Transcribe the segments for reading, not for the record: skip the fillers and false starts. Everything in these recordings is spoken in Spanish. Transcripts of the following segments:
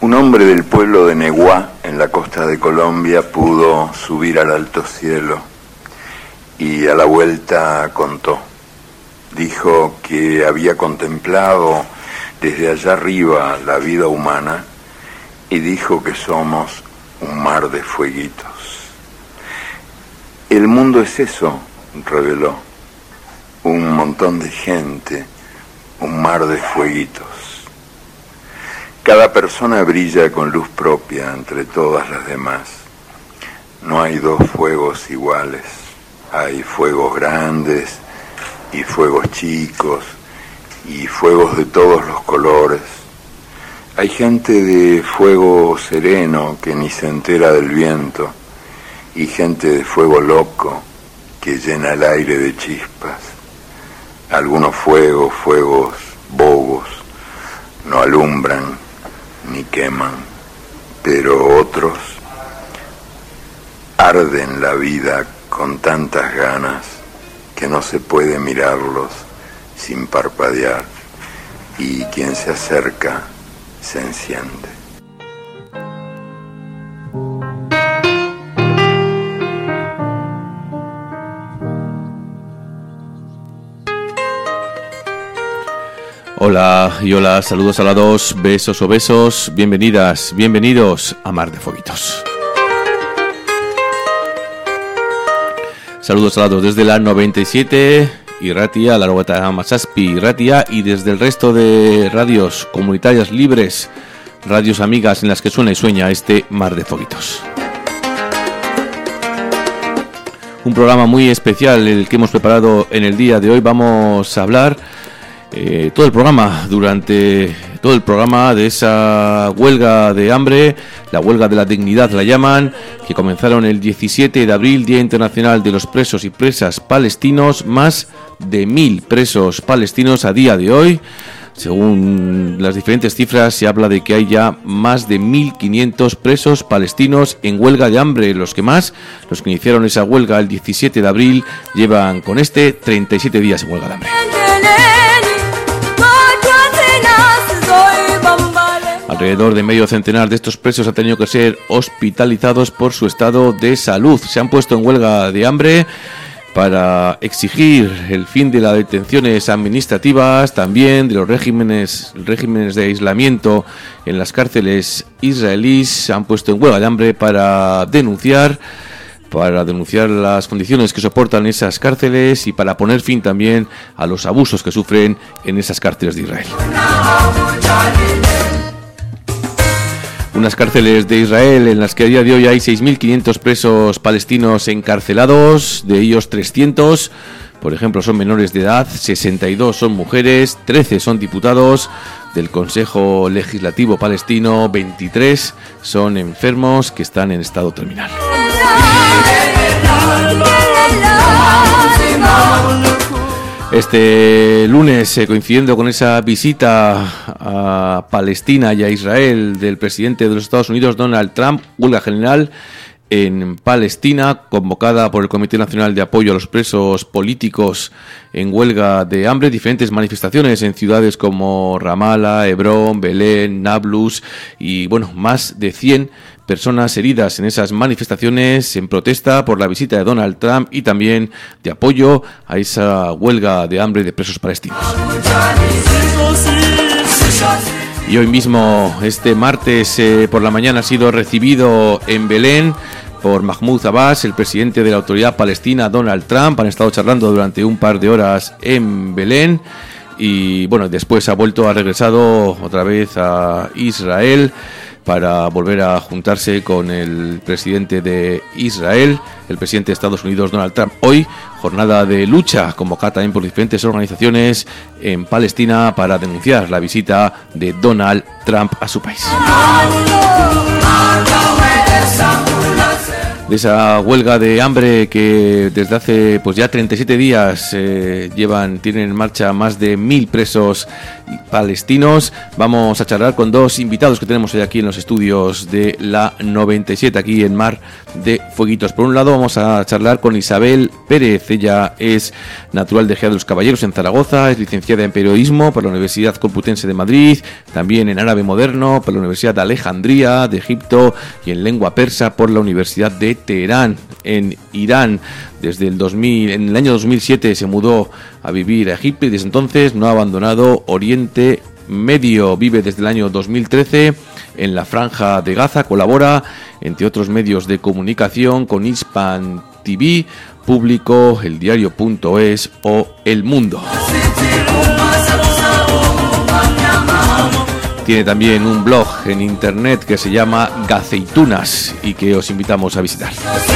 Un hombre del pueblo de Neguá, en la costa de Colombia, pudo subir al alto cielo y a la vuelta contó. Dijo que había contemplado desde allá arriba la vida humana y dijo que somos un mar de fueguitos. El mundo es eso, reveló, un montón de gente, un mar de fueguitos. Cada persona brilla con luz propia entre todas las demás. No hay dos fuegos iguales. Hay fuegos grandes y fuegos chicos y fuegos de todos los colores. Hay gente de fuego sereno que ni se entera del viento y gente de fuego loco que llena el aire de chispas. Algunos fuegos bobos, no alumbran ni queman, pero otros arden la vida con tantas ganas que no se puede mirarlos sin parpadear, y quien se acerca se enciende. Hola y hola, saludos a la dos, besos o besos, bienvenidas, bienvenidos a Mar de Fueguitos. Saludos a la dos desde la 97 Irratia, la Logota Masaspi Irratia, y desde el resto de radios comunitarias libres, radios amigas en las que suena y sueña este Mar de Fueguitos. Un programa muy especial el que hemos preparado en el día de hoy. Vamos a hablar durante todo el programa de esa huelga de hambre, la huelga de la dignidad la llaman, que comenzaron el 17 de abril, Día Internacional de los Presos y Presas Palestinos. Más de 1.000 presos palestinos a día de hoy. Según las diferentes cifras, se habla de que hay ya más de 1.500 presos palestinos en huelga de hambre. Los que iniciaron esa huelga el 17 de abril, llevan con 37 días en huelga de hambre. Alrededor de medio centenar de estos presos han tenido que ser hospitalizados por su estado de salud. Se han puesto en huelga de hambre para exigir el fin de las detenciones administrativas, también de los regímenes de aislamiento en las cárceles israelíes. Se han puesto en huelga de hambre para denunciar las condiciones que soportan esas cárceles y para poner fin también a los abusos que sufren en esas cárceles de Israel. Unas cárceles de Israel en las que a día de hoy hay 6.500 presos palestinos encarcelados, de ellos 300, por ejemplo, son menores de edad, 62 son mujeres, 13 son diputados del Consejo Legislativo Palestino, 23 son enfermos que están en estado terminal. Este lunes, coincidiendo con esa visita a Palestina y a Israel del presidente de los Estados Unidos, Donald Trump, huelga general en Palestina, convocada por el Comité Nacional de Apoyo a los Presos Políticos en huelga de hambre. Diferentes manifestaciones en ciudades como Ramallah, Hebrón, Belén, Nablus y, más de 100 personas heridas en esas manifestaciones en protesta por la visita de Donald Trump y también de apoyo a esa huelga de hambre de presos palestinos. Y hoy mismo, este martes por la mañana, ha sido recibido en Belén por Mahmoud Abbas, el presidente de la Autoridad Palestina, Donald Trump. Han estado charlando durante un par de horas en Belén y después ha regresado otra vez a Israel para volver a juntarse con el presidente de Israel, el presidente de Estados Unidos, Donald Trump. Hoy, jornada de lucha convocada también por diferentes organizaciones en Palestina para denunciar la visita de Donald Trump a su país. De esa huelga de hambre que desde hace ya 37 días tienen en marcha más de 1.000 presos palestinos. Vamos a charlar con dos invitados que tenemos hoy aquí en los estudios de la 97, aquí en Mar de Fueguitos. Por un lado vamos a charlar con Isabel Pérez. Ella es natural de Ejea de los Caballeros en Zaragoza, es licenciada en periodismo por la Universidad Complutense de Madrid, también en árabe moderno por la Universidad de Alejandría de Egipto y en lengua persa por la Universidad de Teherán en Irán. Desde en el año 2007 se mudó a vivir a Egipto y desde entonces no ha abandonado Oriente Medio. Vive desde el año 2013 en la Franja de Gaza, colabora, entre otros medios de comunicación, con Hispan TV, Público, El Diario.es o El Mundo. Tiene también un blog en internet que se llama Gaceitunas y que os invitamos a visitar.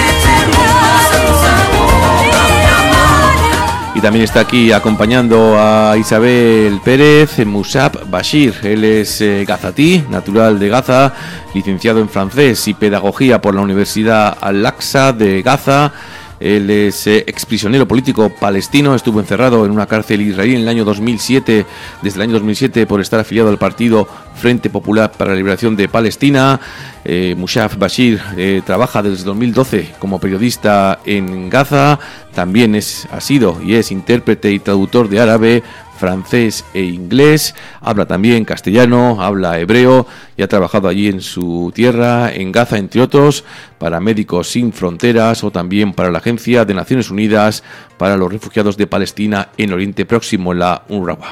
Y también está aquí acompañando a Isabel Pérez, Musab Bashir. Él es gazatí, natural de Gaza, licenciado en francés y pedagogía por la Universidad Al-Aqsa de Gaza. Él es exprisionero político palestino, estuvo encerrado en una cárcel israelí en el año 2007, desde el año 2007 por estar afiliado al partido Frente Popular para la Liberación de Palestina. Musab Bashir trabaja desde 2012 como periodista en Gaza, también ha sido y es intérprete y traductor de árabe, francés e inglés, habla también castellano, habla hebreo y ha trabajado allí en su tierra, en Gaza, entre otros, para Médicos Sin Fronteras o también para la Agencia de Naciones Unidas para los Refugiados de Palestina en Oriente Próximo, la UNRWA.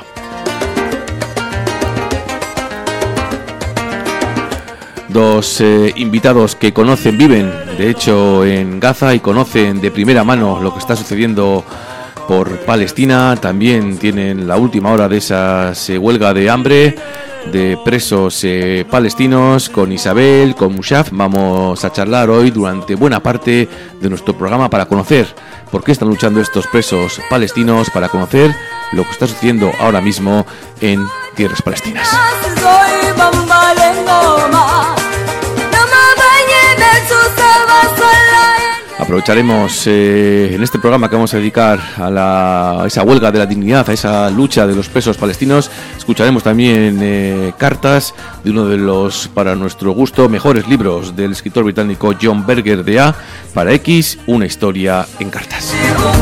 Dos invitados que conocen, viven de hecho en Gaza y conocen de primera mano lo que está sucediendo por Palestina. También tienen la última hora de esa huelga de hambre de presos palestinos. Con Isabel, con Musab, vamos a charlar hoy durante buena parte de nuestro programa para conocer por qué están luchando estos presos palestinos, para conocer lo que está sucediendo ahora mismo en tierras palestinas. Aprovecharemos en este programa que vamos a dedicar a esa huelga de la dignidad, a esa lucha de los presos palestinos. Escucharemos también cartas de uno de los, para nuestro gusto, mejores libros del escritor británico John Berger de A para X, una historia en cartas.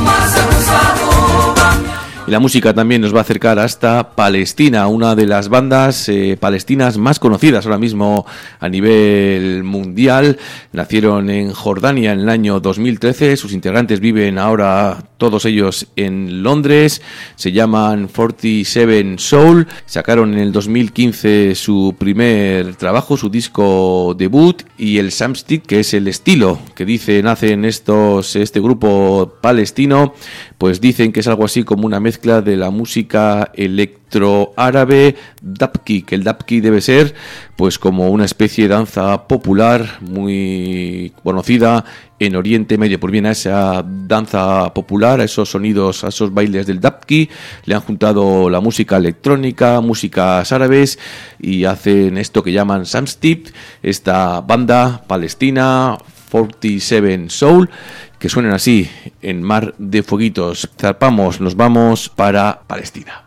Y la música también nos va a acercar hasta Palestina, una de las bandas palestinas más conocidas ahora mismo a nivel mundial. Nacieron en Jordania en el año 2013, sus integrantes viven ahora todos ellos en Londres, se llaman 47 Soul, sacaron en el 2015 su primer trabajo, su disco debut, y el Samstick, que es el estilo que nacen este grupo palestino, pues dicen que es algo así como una mezcla de la música electroárabe Dabki, que el Dabki debe ser pues como una especie de danza popular muy conocida en Oriente Medio. Por bien, a esa danza popular, a esos sonidos, a esos bailes del Dabki, le han juntado la música electrónica, músicas árabes, y hacen esto que llaman Samstick, esta banda palestina 47 Soul, que suenan así en Mar de Fueguitos. Zarpamos, nos vamos para Palestina.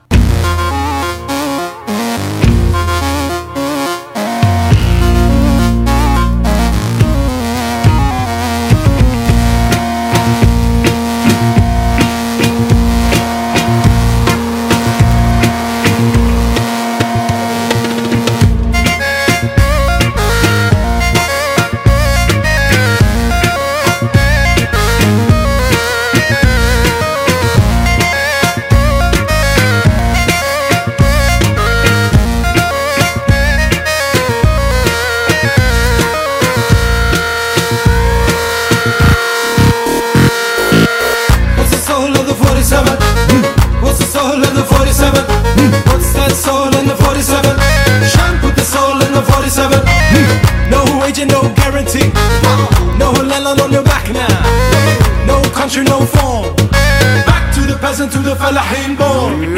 To the Falahin born.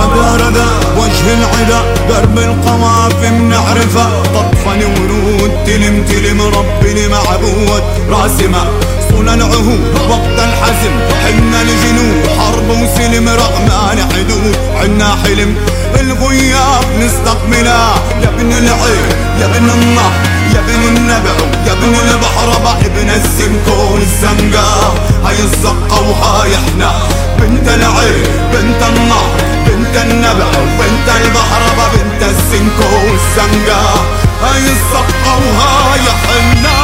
بارده وجه العدا درب القوافي منعرفه طفني ورود تلم تلم ربي معبود راسمه صنع العهود وقت الحزم حنا الجنود حرب وسلم رغم حدود عنا حلم الغياب نستقبله يا ابن العين يا ابن النهر يا ابن النبع يا ابن البحر ابن السمكون الزنقة هاي الزقة وهاي احنا بنت العين بنت النهر بنت النبع بنت البحر بنت السمكون الزنقة هاي الزقة وهاي احنا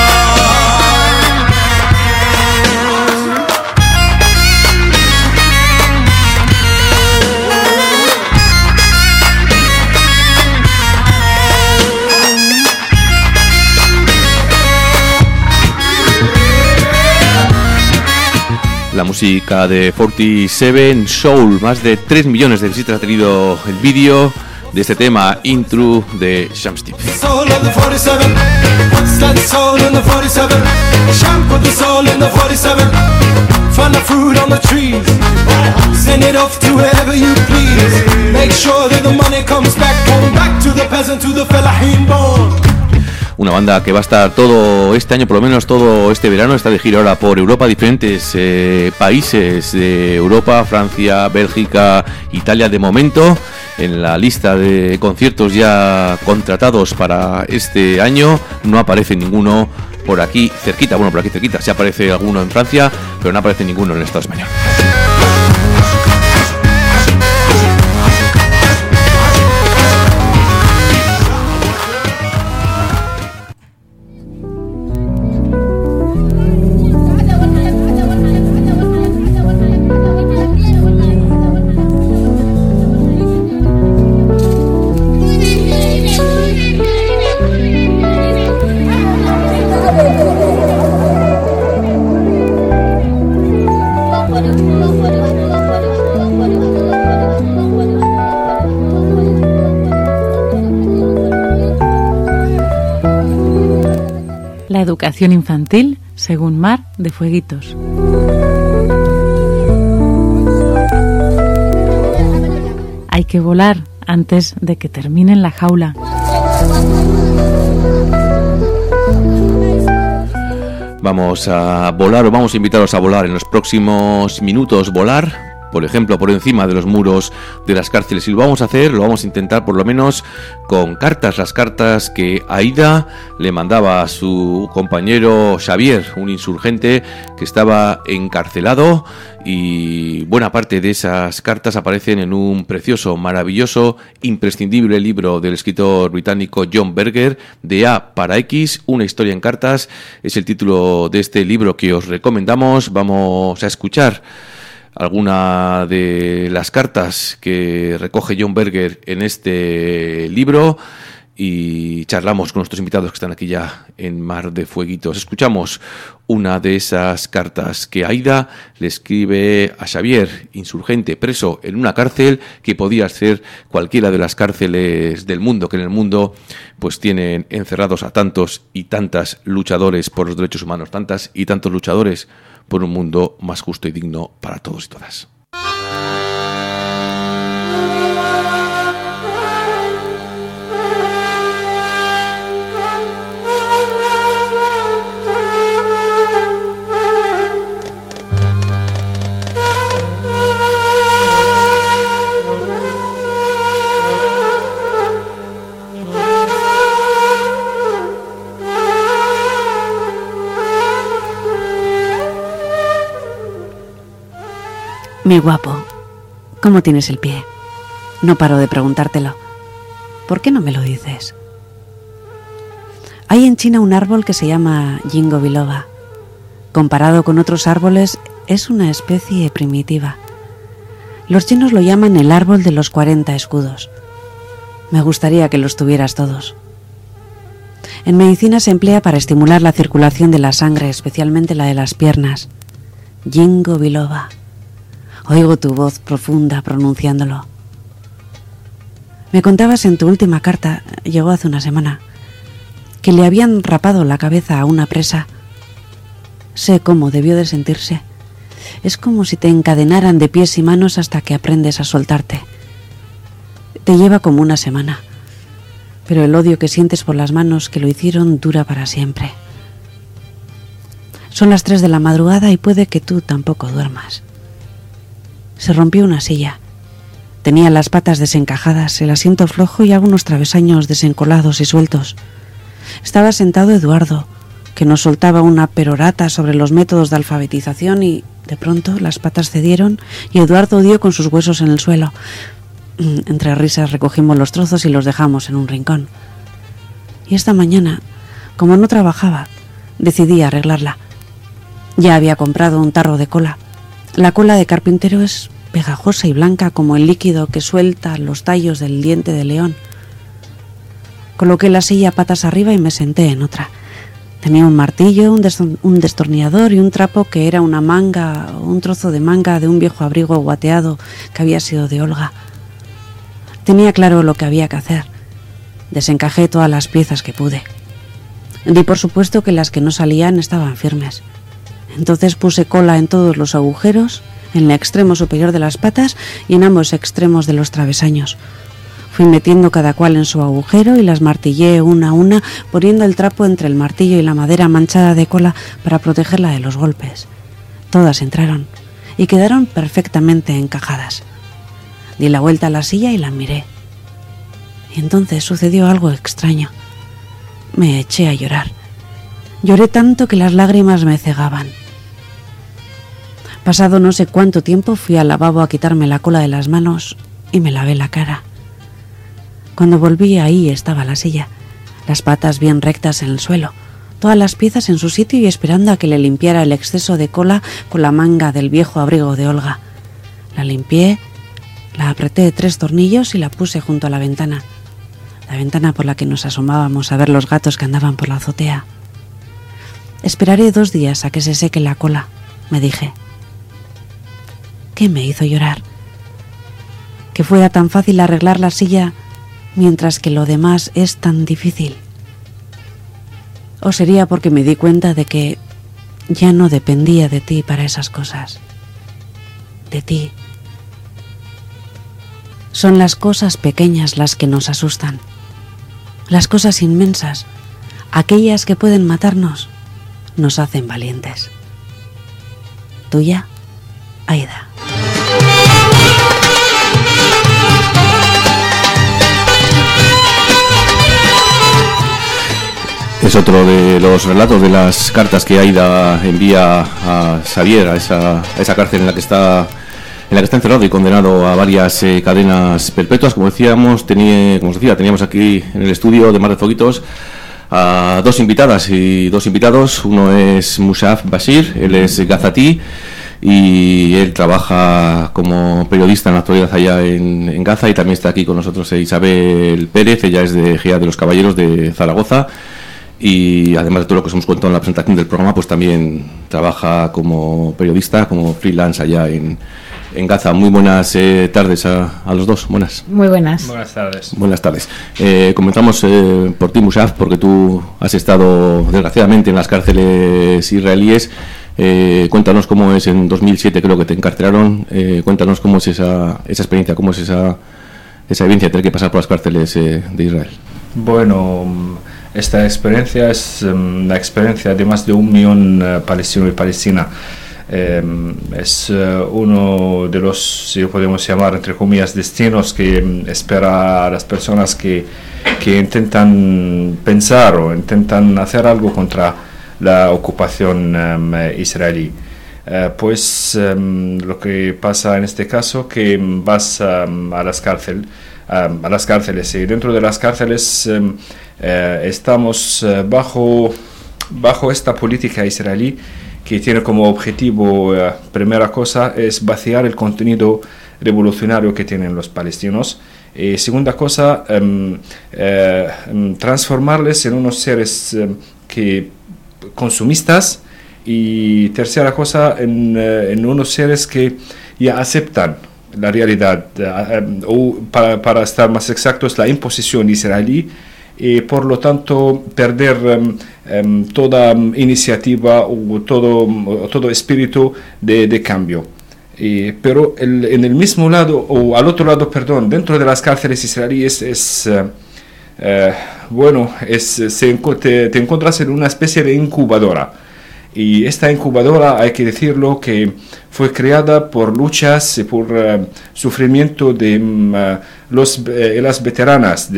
La música de 47 Soul, más de 3 millones de visitas ha tenido el vídeo de este tema Intro de Shams Deep. Una banda que va a estar todo este año, por lo menos todo este verano, está de gira ahora por Europa, diferentes países de Europa, Francia, Bélgica, Italia de momento. En la lista de conciertos ya contratados para este año no aparece ninguno por aquí cerquita. Bueno, por aquí cerquita, sí aparece alguno en Francia, pero no aparece ninguno en el Estado español. La educación infantil según Mar de Fueguitos. Hay que volar antes de que termine en la jaula. Vamos a volar o vamos a invitaros a volar en los próximos minutos. Volar, por ejemplo, por encima de los muros de las cárceles. Y lo vamos a hacer, lo vamos a intentar por lo menos con cartas. Las cartas que Aida le mandaba a su compañero Xavier, un insurgente que estaba encarcelado. Y buena parte de esas cartas aparecen en un precioso, maravilloso, imprescindible libro del escritor británico John Berger, De A para X, una historia en cartas. Es el título de este libro que os recomendamos. Vamos a escuchar alguna de las cartas que recoge John Berger en este libro y charlamos con nuestros invitados que están aquí ya en Mar de Fueguitos. Escuchamos una de esas cartas que Aida le escribe a Xavier, insurgente, preso en una cárcel que podía ser cualquiera de las cárceles del mundo, que en el mundo pues tienen encerrados a tantos y tantas luchadores por los derechos humanos, tantas y tantos luchadores por un mundo más justo y digno para todos y todas. Mi guapo, ¿cómo tienes el pie? No paro de preguntártelo. ¿Por qué no me lo dices? Hay en China un árbol que se llama Ginkgo biloba. Comparado con otros árboles, es una especie primitiva. Los chinos lo llaman el árbol de los 40 escudos. Me gustaría que los tuvieras todos. En medicina se emplea para estimular la circulación de la sangre, especialmente la de las piernas. Ginkgo biloba. Oigo tu voz profunda pronunciándolo. Me contabas en tu última carta, llegó hace una semana, que le habían rapado la cabeza a una presa. Sé cómo debió de sentirse. Es como si te encadenaran de pies y manos hasta que aprendes a soltarte. Te lleva como una semana, pero el odio que sientes por las manos que lo hicieron dura para siempre. Son las 3 de la madrugada y puede que tú tampoco duermas. Se rompió una silla. Tenía las patas desencajadas, el asiento flojo y algunos travesaños desencolados y sueltos. Estaba sentado Eduardo, que nos soltaba una perorata sobre los métodos de alfabetización y, de pronto, las patas cedieron y Eduardo dio con sus huesos en el suelo. Entre risas recogimos los trozos y los dejamos en un rincón. Y esta mañana, como no trabajaba, decidí arreglarla. Ya había comprado un tarro de cola. La cola de carpintero es pegajosa y blanca como el líquido que suelta los tallos del diente de león. Coloqué la silla patas arriba y me senté en otra. Tenía un martillo, un destornillador y un trapo que era una manga o un trozo de manga de un viejo abrigo guateado que había sido de Olga. Tenía claro lo que había que hacer. Desencajé todas las piezas que pude. Di por supuesto que las que no salían estaban firmes. Entonces puse cola en todos los agujeros, en el extremo superior de las patas y en ambos extremos de los travesaños. Fui metiendo cada cual en su agujero y las martillé una a una, poniendo el trapo entre el martillo y la madera manchada de cola para protegerla de los golpes. Todas entraron y quedaron perfectamente encajadas. Di la vuelta a la silla y la miré. Y entonces sucedió algo extraño. Me eché a llorar. Lloré tanto que las lágrimas me cegaban. Pasado no sé cuánto tiempo fui al lavabo a quitarme la cola de las manos y me lavé la cara. Cuando volví, ahí estaba la silla, las patas bien rectas en el suelo, todas las piezas en su sitio y esperando a que le limpiara el exceso de cola con la manga del viejo abrigo de Olga. La limpié, la apreté 3 tornillos y la puse junto a la ventana por la que nos asomábamos a ver los gatos que andaban por la azotea. Esperaré 2 días a que se seque la cola, me dije. ¿Qué me hizo llorar? Que fuera tan fácil arreglar la silla mientras que lo demás es tan difícil. ¿O sería porque me di cuenta de que ya no dependía de ti para esas cosas? De ti. Son las cosas pequeñas las que nos asustan. Las cosas inmensas, aquellas que pueden matarnos, nos hacen valientes. Tuya, Aida. Es otro de los relatos de las cartas que Aida envía a Xavier, a esa cárcel en la que está encerrado y condenado a varias cadenas perpetuas. Como decíamos, teníamos aquí en el estudio de Mar de Foguitos a 2 invitadas y 2 invitados. Uno es Musaf Bashir, él es gazatí y él trabaja como periodista en la actualidad allá en Gaza, y también está aquí con nosotros Isabel Pérez, ella es de Gea de los Caballeros de Zaragoza. Y además de todo lo que os hemos contado en la presentación del programa, pues también trabaja como periodista, como freelance allá en Gaza. Muy buenas tardes a los dos. Buenas. Muy buenas. Buenas tardes. Buenas tardes. Comenzamos por ti, Musaf, porque tú has estado desgraciadamente en las cárceles israelíes. Cuéntanos cómo es, en 2007 creo que te encarcelaron. Cuéntanos cómo es esa experiencia, cómo es esa vivencia de tener que pasar por las cárceles de Israel. Bueno, esta experiencia es la experiencia de más de 1 millón palestino y palestina. Es uno de los, si lo podemos llamar, entre comillas, destinos que espera a las personas que intentan pensar o intentan hacer algo contra la ocupación israelí. Lo que pasa en este caso, que vas a las cárceles y dentro de las cárceles estamos bajo esta política israelí que tiene como objetivo, primera cosa, es vaciar el contenido revolucionario que tienen los palestinos. Segunda cosa, transformarles en unos seres consumistas. Y tercera cosa, en unos seres que ya aceptan la realidad, o para estar más exactos, la imposición israelí, y por lo tanto perder toda iniciativa o todo espíritu de cambio. Pero en el mismo lado, o al otro lado, perdón, dentro de las cárceles israelíes te encuentras en una especie de incubadora. Y esta incubadora, hay que decirlo, que fue creada por luchas y por sufrimiento de las veteranas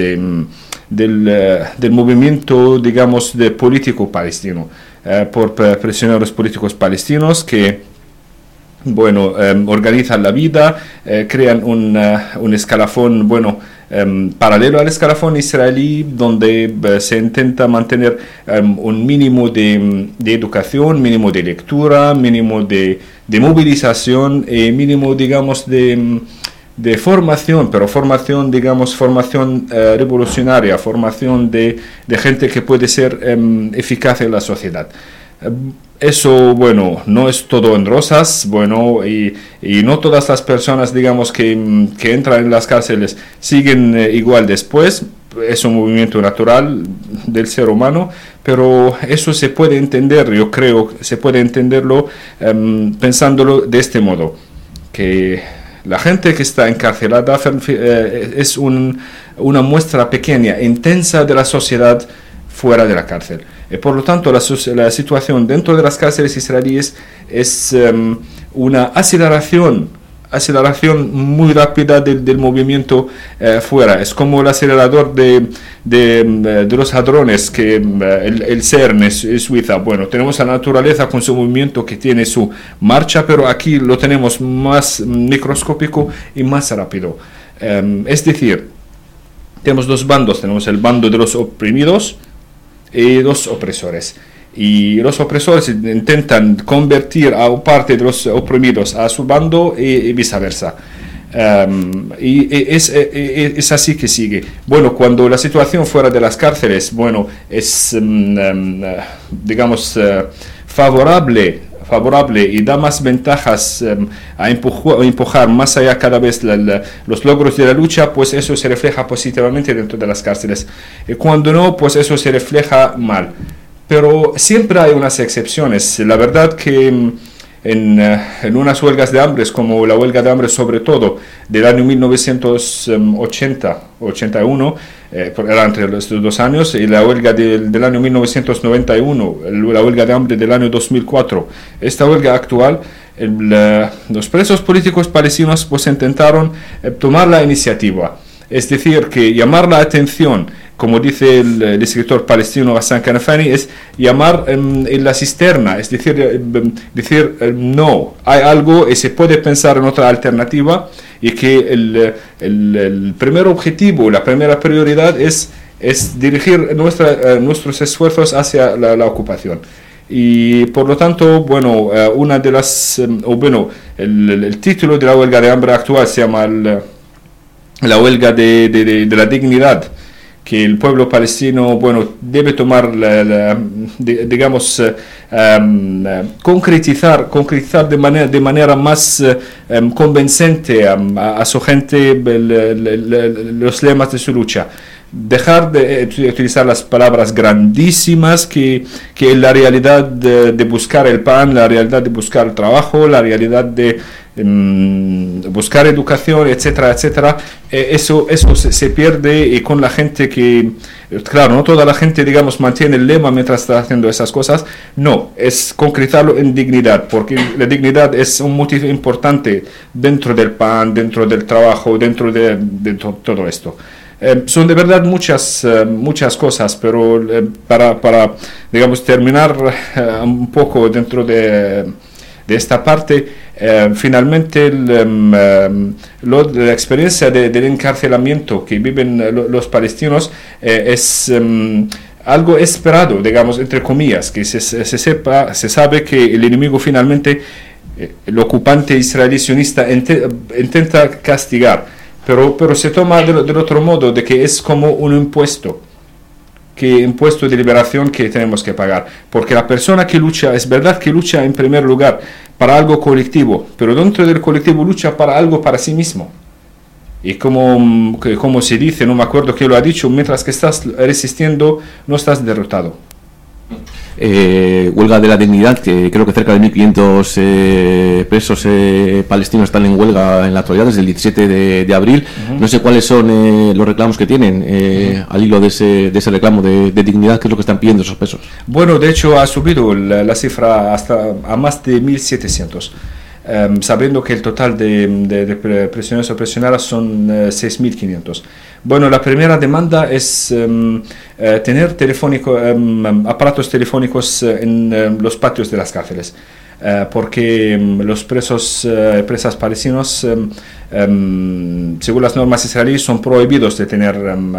del movimiento, digamos, de político palestino, por prisioneros políticos palestinos que, bueno, organizan la vida, crean un escalafón, bueno, paralelo al escalafón israelí, donde se intenta mantener un mínimo de educación, mínimo de lectura, mínimo de movilización, mínimo, digamos, de formación, pero formación, digamos, formación revolucionaria, formación de gente que puede ser eficaz en la sociedad. Eso, bueno, no es todo en rosas, bueno, y no todas las personas, digamos, que entran en las cárceles siguen igual después. Es un movimiento natural del ser humano, pero eso se puede entender, yo creo, se puede entenderlo pensándolo de este modo, que la gente que está encarcelada es una muestra pequeña, intensa de la sociedad fuera de la cárcel. Por lo tanto, la situación dentro de las cárceles israelíes es una aceleración muy rápida del movimiento fuera. Es como el acelerador de los hadrones, que el CERN es Suiza. Bueno, tenemos la naturaleza con su movimiento que tiene su marcha, pero aquí lo tenemos más microscópico y más rápido. Es decir, tenemos dos bandos. Tenemos el bando de los oprimidos y los opresores. Y los opresores intentan convertir a parte de los oprimidos a su bando y viceversa. Y es así que sigue. Bueno, cuando la situación fuera de las cárceles, bueno, es, digamos, favorable y da más ventajas a empujar más allá cada vez los logros de la lucha, pues eso se refleja positivamente dentro de las cárceles. Y cuando no, pues eso se refleja mal. Pero siempre hay unas excepciones. La verdad que en unas huelgas de hambre, como la huelga de hambre sobre todo del año 1980-81, era entre los dos años, y la huelga del año 1991, la huelga de hambre del año 2004. Esta huelga actual, los presos políticos palestinos pues intentaron tomar la iniciativa, es decir, que llamar la atención, como dice el escritor palestino Hassan Kanafani, es llamar en la cisterna, es decir, no, hay algo y se puede pensar en otra alternativa, y que el primer objetivo, la primera prioridad es dirigir nuestros esfuerzos hacia la ocupación. Y por lo tanto, bueno, una de las, el título de la huelga de hambre actual se llama la huelga de la dignidad, que el pueblo palestino, bueno, debe tomar, digamos, concretizar de manera más convincente a su gente los lemas de su lucha. Dejar de utilizar las palabras grandísimas que la realidad de buscar el pan, la realidad de buscar el trabajo, la realidad de buscar educación, etcétera, etcétera. Eso se pierde, y con la gente que, claro, no toda la gente, digamos, mantiene el lema mientras está haciendo esas cosas. No, es concretarlo en dignidad, porque la dignidad es un motivo importante dentro del pan, dentro del trabajo, dentro de todo esto. Son de verdad muchas cosas, pero para digamos, terminar un poco dentro de esta parte, finalmente la experiencia del encarcelamiento que viven los palestinos es algo esperado, digamos, entre comillas, que se sabe que el enemigo finalmente, el ocupante israelí sionista, intenta castigar. Pero se toma del otro modo, de que es como un impuesto de liberación que tenemos que pagar, porque la persona que lucha, es verdad que lucha en primer lugar para algo colectivo, pero dentro del colectivo lucha para algo para sí mismo. Y como se dice, no me acuerdo quién lo ha dicho, mientras que estás resistiendo no estás derrotado. huelga de la dignidad, que creo que cerca de 1.500 presos palestinos están en huelga en la actualidad desde el 17 de abril. No sé cuáles son los reclamos que tienen al hilo de ese reclamo de dignidad. ¿Qué es lo que están pidiendo esos presos? Bueno, de hecho ha subido la cifra hasta a más de 1.700. Sabiendo que el total de prisioneros o prisioneras son 6.500. Bueno, la primera demanda es tener aparatos telefónicos en los patios de las cárceles, porque los presas palestinos, según las normas israelíes, son prohibidos de tener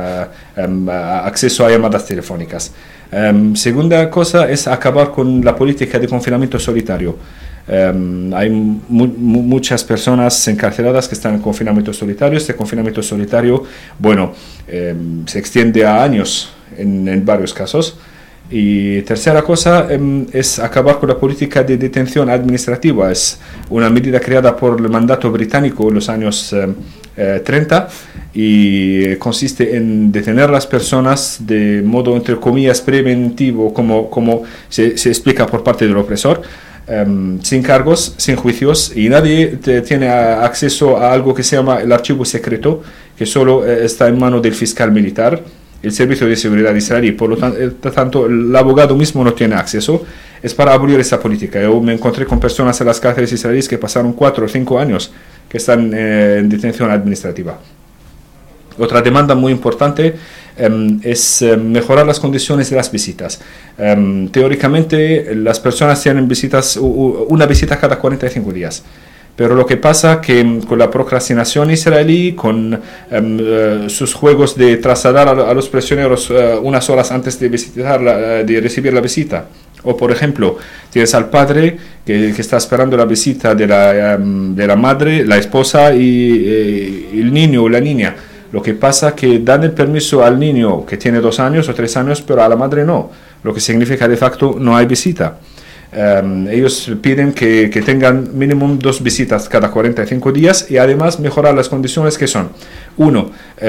acceso a llamadas telefónicas. Segunda cosa es acabar con la política de confinamiento solitario. Hay muchas personas encarceladas que están en confinamiento solitario. Este confinamiento solitario, bueno, se extiende a años en varios casos. Y tercera cosa es acabar con la política de detención administrativa. Es una medida creada por el mandato británico en los años 30 y consiste en detener a las personas de modo, entre comillas, preventivo, como se explica por parte del opresor. Sin cargos, sin juicios, y nadie tiene acceso a algo que se llama el archivo secreto, que solo está en manos del fiscal militar, el servicio de seguridad israelí. Por lo tanto, el abogado mismo no tiene acceso. Es para abolir esa política. Yo me encontré con personas en las cárceles israelíes que pasaron 4 o 5 años que están en detención administrativa. Otra demanda muy importante es mejorar las condiciones de las visitas. Teóricamente, las personas tienen una visita cada 45 días. Pero lo que pasa que con la procrastinación israelí, con sus juegos de trasladar a los prisioneros unas horas antes de de recibir la visita, o por ejemplo, tienes al padre que está esperando la visita de la madre, la esposa y el niño o la niña. Lo que pasa que dan el permiso al niño que tiene 2 años o 3 años, pero a la madre no, lo que significa de facto no hay visita. Ellos piden que tengan mínimo 2 visitas cada 45 días y además mejorar las condiciones que son. Uno,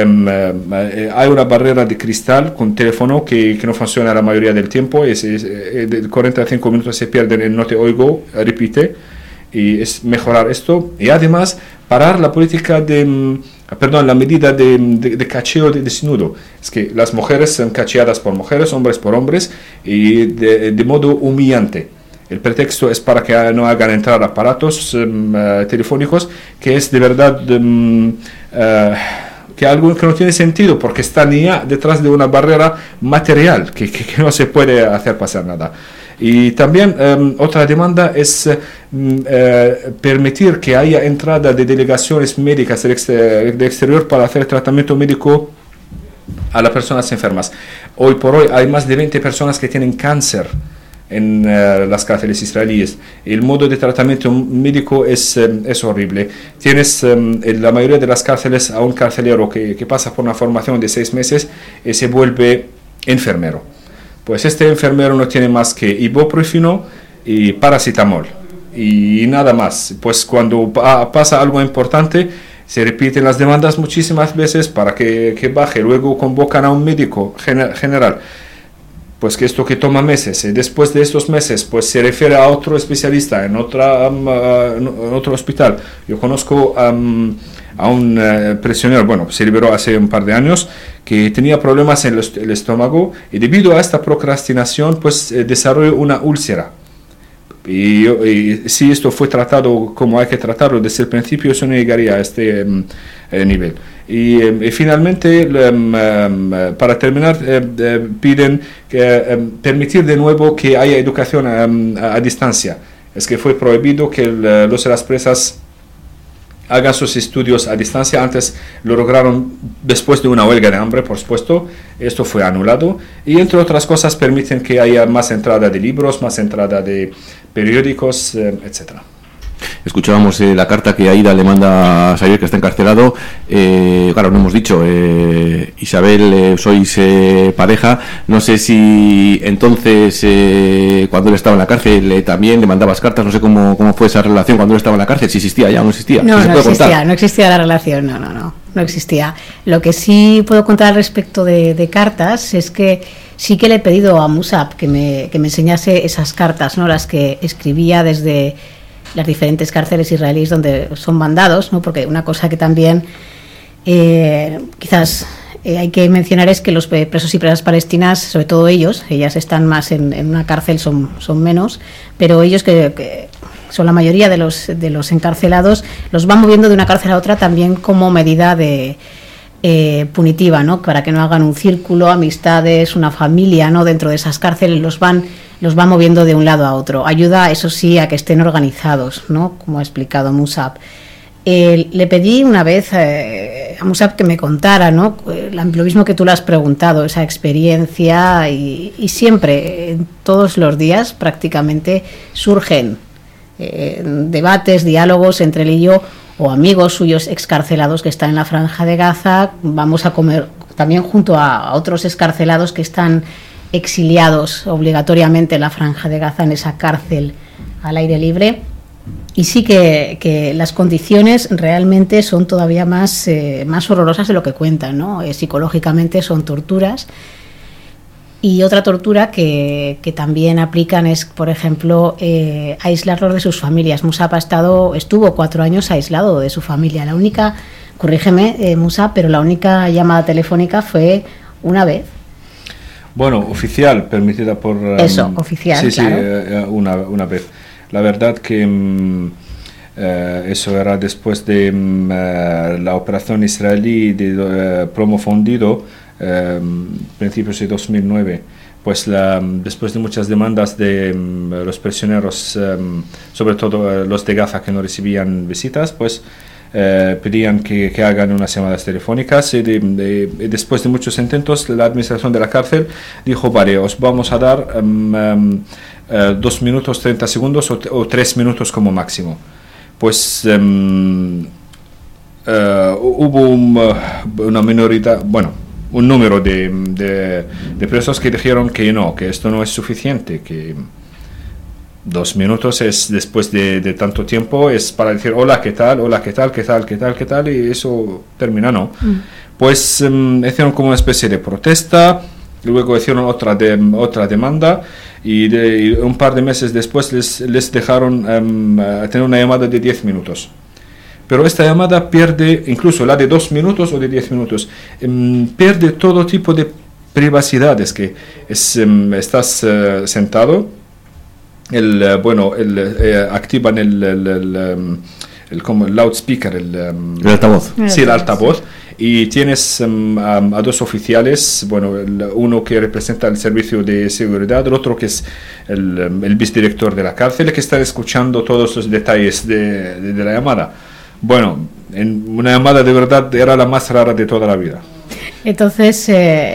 hay una barrera de cristal con teléfono que no funciona la mayoría del tiempo, de 45 minutos se pierden en no te oigo, repite, y es mejorar esto. Y además parar la política la medida de cacheo de desnudo. Es que las mujeres son cacheadas por mujeres, hombres por hombres, y de modo humillante. El pretexto es para que no hagan entrar aparatos telefónicos, que es de verdad que algo que no tiene sentido, porque están ya detrás de una barrera material que no se puede hacer pasar nada. Y también otra demanda es permitir que haya entrada de delegaciones médicas del exterior para hacer tratamiento médico a las personas enfermas. Hoy por hoy hay más de 20 personas que tienen cáncer en las cárceles israelíes. El modo de tratamiento médico es horrible. Tienes en la mayoría de las cárceles a un carcelero que pasa por una formación de 6 meses y se vuelve enfermero. Pues este enfermero no tiene más que ibuprofeno y paracetamol y nada más. Pues cuando pasa algo importante, se repiten las demandas muchísimas veces para que baje. Luego convocan a un médico general, pues que esto que toma meses. Y después de estos meses, pues se refiere a otro especialista en otro hospital. Yo conozco a un prisionero, bueno, se liberó hace un par de años, que tenía problemas en el estómago y debido a esta procrastinación, pues desarrolló una úlcera. Y si esto fue tratado como hay que tratarlo desde el principio, eso no llegaría a este nivel. Y finalmente, para terminar, piden permitir de nuevo que haya educación a distancia. Es que fue prohibido que los de las presas hagan sus estudios a distancia. Antes lo lograron después de una huelga de hambre, por supuesto. Esto fue anulado. Y entre otras cosas permiten que haya más entrada de libros, más entrada de periódicos, etc. Escuchábamos la carta que Aida le manda a Xavier, que está encarcelado. Claro, no hemos dicho, Isabel, sois pareja. No sé si entonces, cuando él estaba en la cárcel, también le mandabas cartas. No sé cómo fue esa relación cuando él estaba en la cárcel, si existía ya o no existía. No, si no existía la relación, no. no existía. Lo que sí puedo contar al respecto de cartas es que sí que le he pedido a Musab que me enseñase esas cartas, ¿no? Las que escribía desde las diferentes cárceles israelíes donde son mandados, ¿no? Porque una cosa que también quizás hay que mencionar es que los presos y presas palestinas, sobre todo ellas están más en una cárcel, son menos, pero ellos que son la mayoría de los encarcelados, los van moviendo de una cárcel a otra también como medida de punitiva, ¿no? Para que no hagan un círculo, amistades, una familia, ¿no? Dentro de esas cárceles los van moviendo de un lado a otro. Ayuda, eso sí, a que estén organizados, ¿no? Como ha explicado Musab. Le pedí una vez a Musab que me contara, ¿no? Lo mismo que tú le has preguntado, esa experiencia, y siempre, todos los días prácticamente surgen debates, diálogos entre él y yo, o amigos suyos excarcelados que están en la Franja de Gaza. Vamos a comer también junto a otros excarcelados que están exiliados obligatoriamente en la Franja de Gaza, en esa cárcel al aire libre. Y sí que las condiciones realmente son todavía más horrorosas de lo que cuentan, ¿no? Psicológicamente son torturas. Y otra tortura que también aplican es, por ejemplo, aislarlos de sus familias. Musab estuvo 4 años aislado de su familia. La única, corrígeme, Musab, pero la única llamada telefónica fue una vez. Bueno, oficial, permitida por... Eso, oficial, sí, claro. Sí, una vez. La verdad que eso era después de la operación israelí de Plomo Fundido, principios de 2009. Pues después de muchas demandas de los prisioneros, sobre todo los de Gaza que no recibían visitas, pues pedían que hagan unas llamadas telefónicas, y después de muchos intentos la administración de la cárcel dijo: vale, os vamos a dar 2 minutos 30 segundos o 3 minutos como máximo. Pues hubo una minoría, un número de presos que dijeron que no, que esto no es suficiente, que 2 minutos es, después de tanto tiempo, es para decir hola, ¿qué tal? Hola, ¿qué tal? ¿Qué tal? ¿Qué tal? ¿Qué tal? Y eso termina, ¿no? Pues hicieron como una especie de protesta, luego hicieron otra demanda, y un par de meses después les dejaron tener una llamada de 10 minutos. Pero esta llamada pierde, incluso la de 2 minutos o de 10 minutos, pierde todo tipo de privacidades, que estás sentado, activan como el loudspeaker, el altavoz. Sí, el altavoz, y tienes a 2 oficiales, uno que representa el servicio de seguridad, el otro que es el vicedirector de la cárcel, que está escuchando todos los detalles de la llamada. En una llamada de verdad era la más rara de toda la vida. Entonces,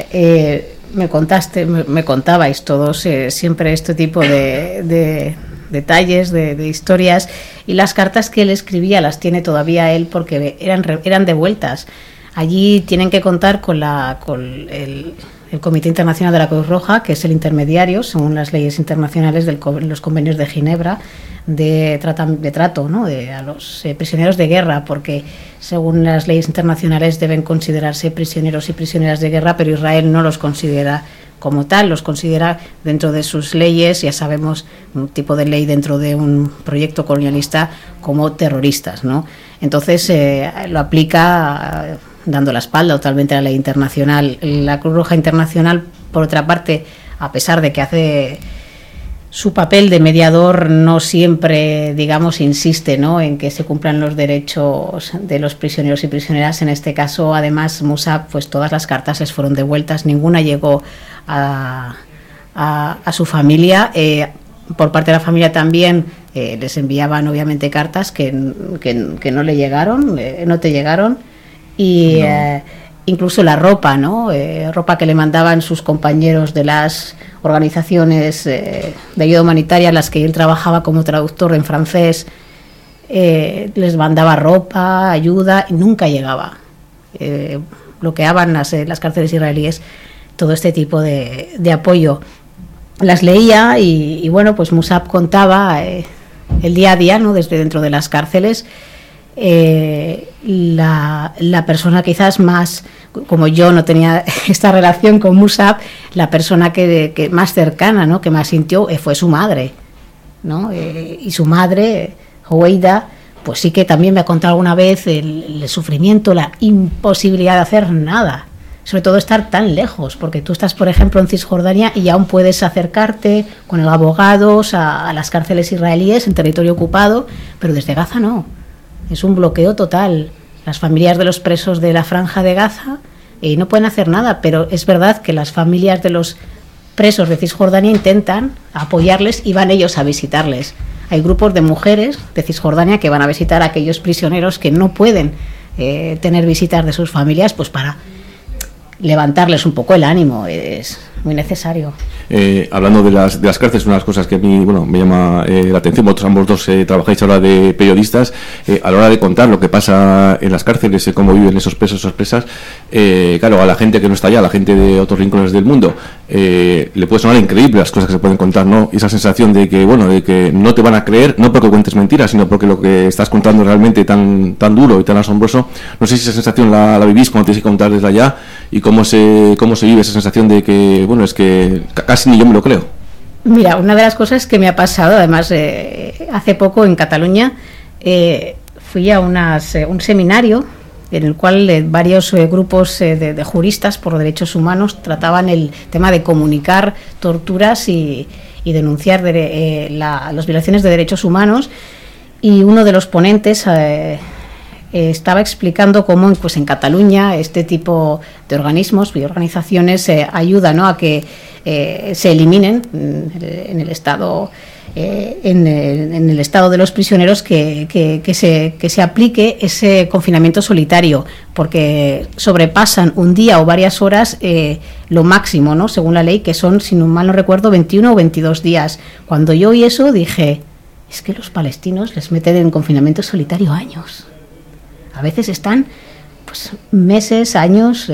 me contabais todos siempre este tipo de detalles, de historias, y las cartas que él escribía las tiene todavía él, porque eran devueltas. Allí tienen que contar con el Comité Internacional de la Cruz Roja, que es el intermediario, según las leyes internacionales los convenios de Ginebra, de trato, ¿no? a los prisioneros de guerra, porque según las leyes internacionales deben considerarse prisioneros y prisioneras de guerra, pero Israel no los considera como tal, los considera dentro de sus leyes, ya sabemos, un tipo de ley dentro de un proyecto colonialista, como terroristas, ¿no? Entonces lo aplica dando la espalda totalmente a la ley internacional. La Cruz Roja Internacional, por otra parte, a pesar de que hace su papel de mediador, no siempre, insiste, ¿no?, en que se cumplan los derechos de los prisioneros y prisioneras. En este caso, además, Musab, pues todas las cartas les fueron devueltas, ninguna llegó a su familia. Por parte de la familia también les enviaban, obviamente, cartas que no le llegaron, no te llegaron, y no. Incluso la ropa, ¿no? Ropa que le mandaban sus compañeros de las organizaciones de ayuda humanitaria, las que él trabajaba como traductor en francés, les mandaba ropa, ayuda, y nunca llegaba. Bloqueaban las cárceles israelíes todo este tipo de apoyo. Las leía y pues Musab contaba el día a día, ¿no?, desde dentro de las cárceles. la persona quizás más, como yo no tenía esta relación con Musab, la persona que más cercana, ¿no?, que más sintió fue su madre, ¿no? Y su madre, Howeida, pues sí que también me ha contado alguna vez el sufrimiento, la imposibilidad de hacer nada, sobre todo estar tan lejos, porque tú estás, por ejemplo, en Cisjordania y aún puedes acercarte con los abogados a las cárceles israelíes en territorio ocupado, pero desde Gaza no. Es un bloqueo total. Las familias de los presos de la Franja de Gaza no pueden hacer nada, pero es verdad que las familias de los presos de Cisjordania intentan apoyarles y van ellos a visitarles. Hay grupos de mujeres de Cisjordania que van a visitar a aquellos prisioneros que no pueden tener visitas de sus familias, pues para levantarles un poco el ánimo. Es muy necesario. Hablando de las cárceles, una de las cosas que a mí me llama la atención, vosotros ambos dos trabajáis ahora de periodistas, a la hora de contar lo que pasa en las cárceles, cómo viven esos presos, esas presas, claro, a la gente que no está allá, a la gente de otros rincones del mundo, le puede sonar increíble las cosas que se pueden contar, ¿no? Y esa sensación de que no te van a creer, no porque cuentes mentiras, sino porque lo que estás contando es realmente tan duro y tan asombroso. No sé si esa sensación la vivís cuando tienes que contar desde allá, y cómo se vive esa sensación de que, es que casi ni yo me lo creo. Mira, una de las cosas que me ha pasado, además, hace poco en Cataluña, fui a un seminario en el cual varios grupos de juristas por derechos humanos trataban el tema de comunicar torturas y denunciar las violaciones de derechos humanos, y uno de los ponentes estaba explicando cómo, pues, en Cataluña este tipo de organismos y organizaciones ayudan, ¿no?, a que se eliminen en el estado en el estado de los prisioneros que se aplique ese confinamiento solitario, porque sobrepasan un día o varias horas lo máximo, ¿no?, según la ley, que son, si no mal no recuerdo, 21 o 22 días. Cuando yo oí eso dije, es que los palestinos les meten en confinamiento solitario años. A veces están, pues, meses, años,